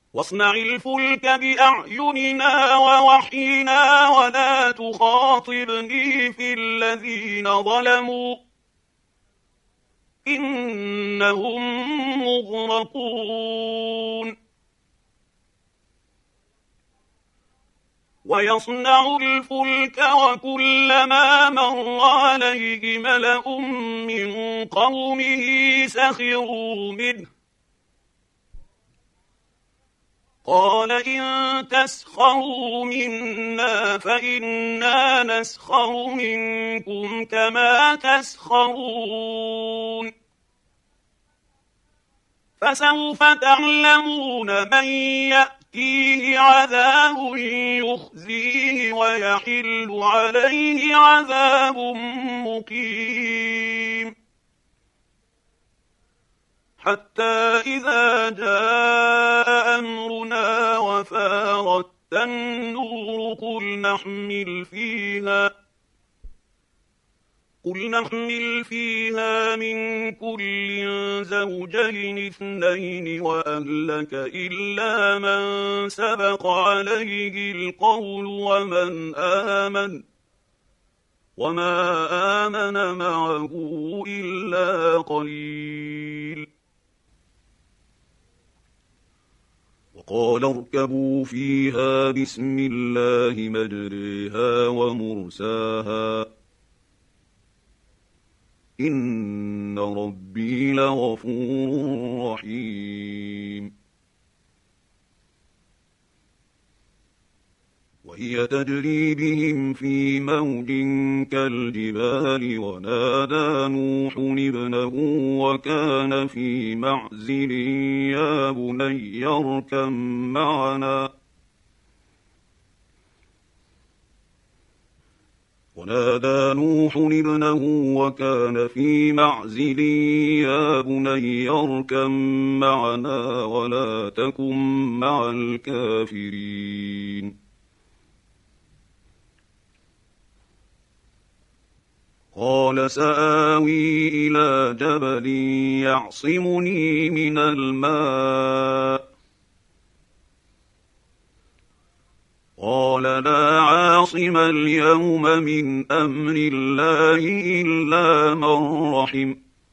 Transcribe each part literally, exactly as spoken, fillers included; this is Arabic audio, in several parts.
واصنع الفلك بأعيننا ووحينا ولا تخاطبني في الذين ظلموا إنهم مغرقون. ويصنع الفلك وكلما مر عليه ملأ من قومه سخروا منه قال إن تسخروا منا فإنا نسخر منكم كما تسخرون فسوف تعلمون من يأتيه عذاب يخزيه ويحل عليه عذاب مقيم. حتى إذا جاء أمرنا وفارت النور قل نحمل فيها قل نحمل فيها من كل زوجين اثنين وأهلك إلا من سبق عليه القول ومن آمن وما آمن معه إلا قليل. وقال اركبوا فيها بسم الله مجريها ومرساها إن ربي لغفور رحيم. وهي تجري بهم في موج كالجبال ونادى نوح ابنه وكان في معزل يا بني اركب معنا ونادى نوح ابنه وكان في معزل يا بني اركب معنا ولا تكن مع الكافرين. قال سآوي إلى جبل يعصمني من الماء قال لا عاصم اليوم من أمر الله إلا من رحم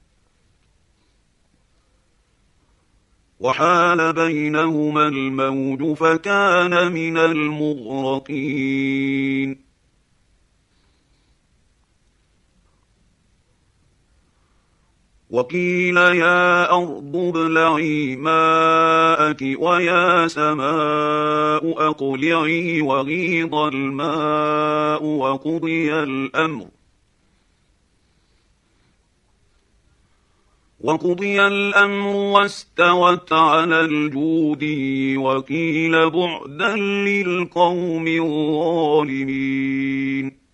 وحال بينهما الموج فكان من المغرقين. وقيل يا أرض ابلعي ماءك ويا سماء أقلعي وغيض الماء وقضي الأمر وقضي الأمر واستوت على الجود وقيل بعدا للقوم الظالمين.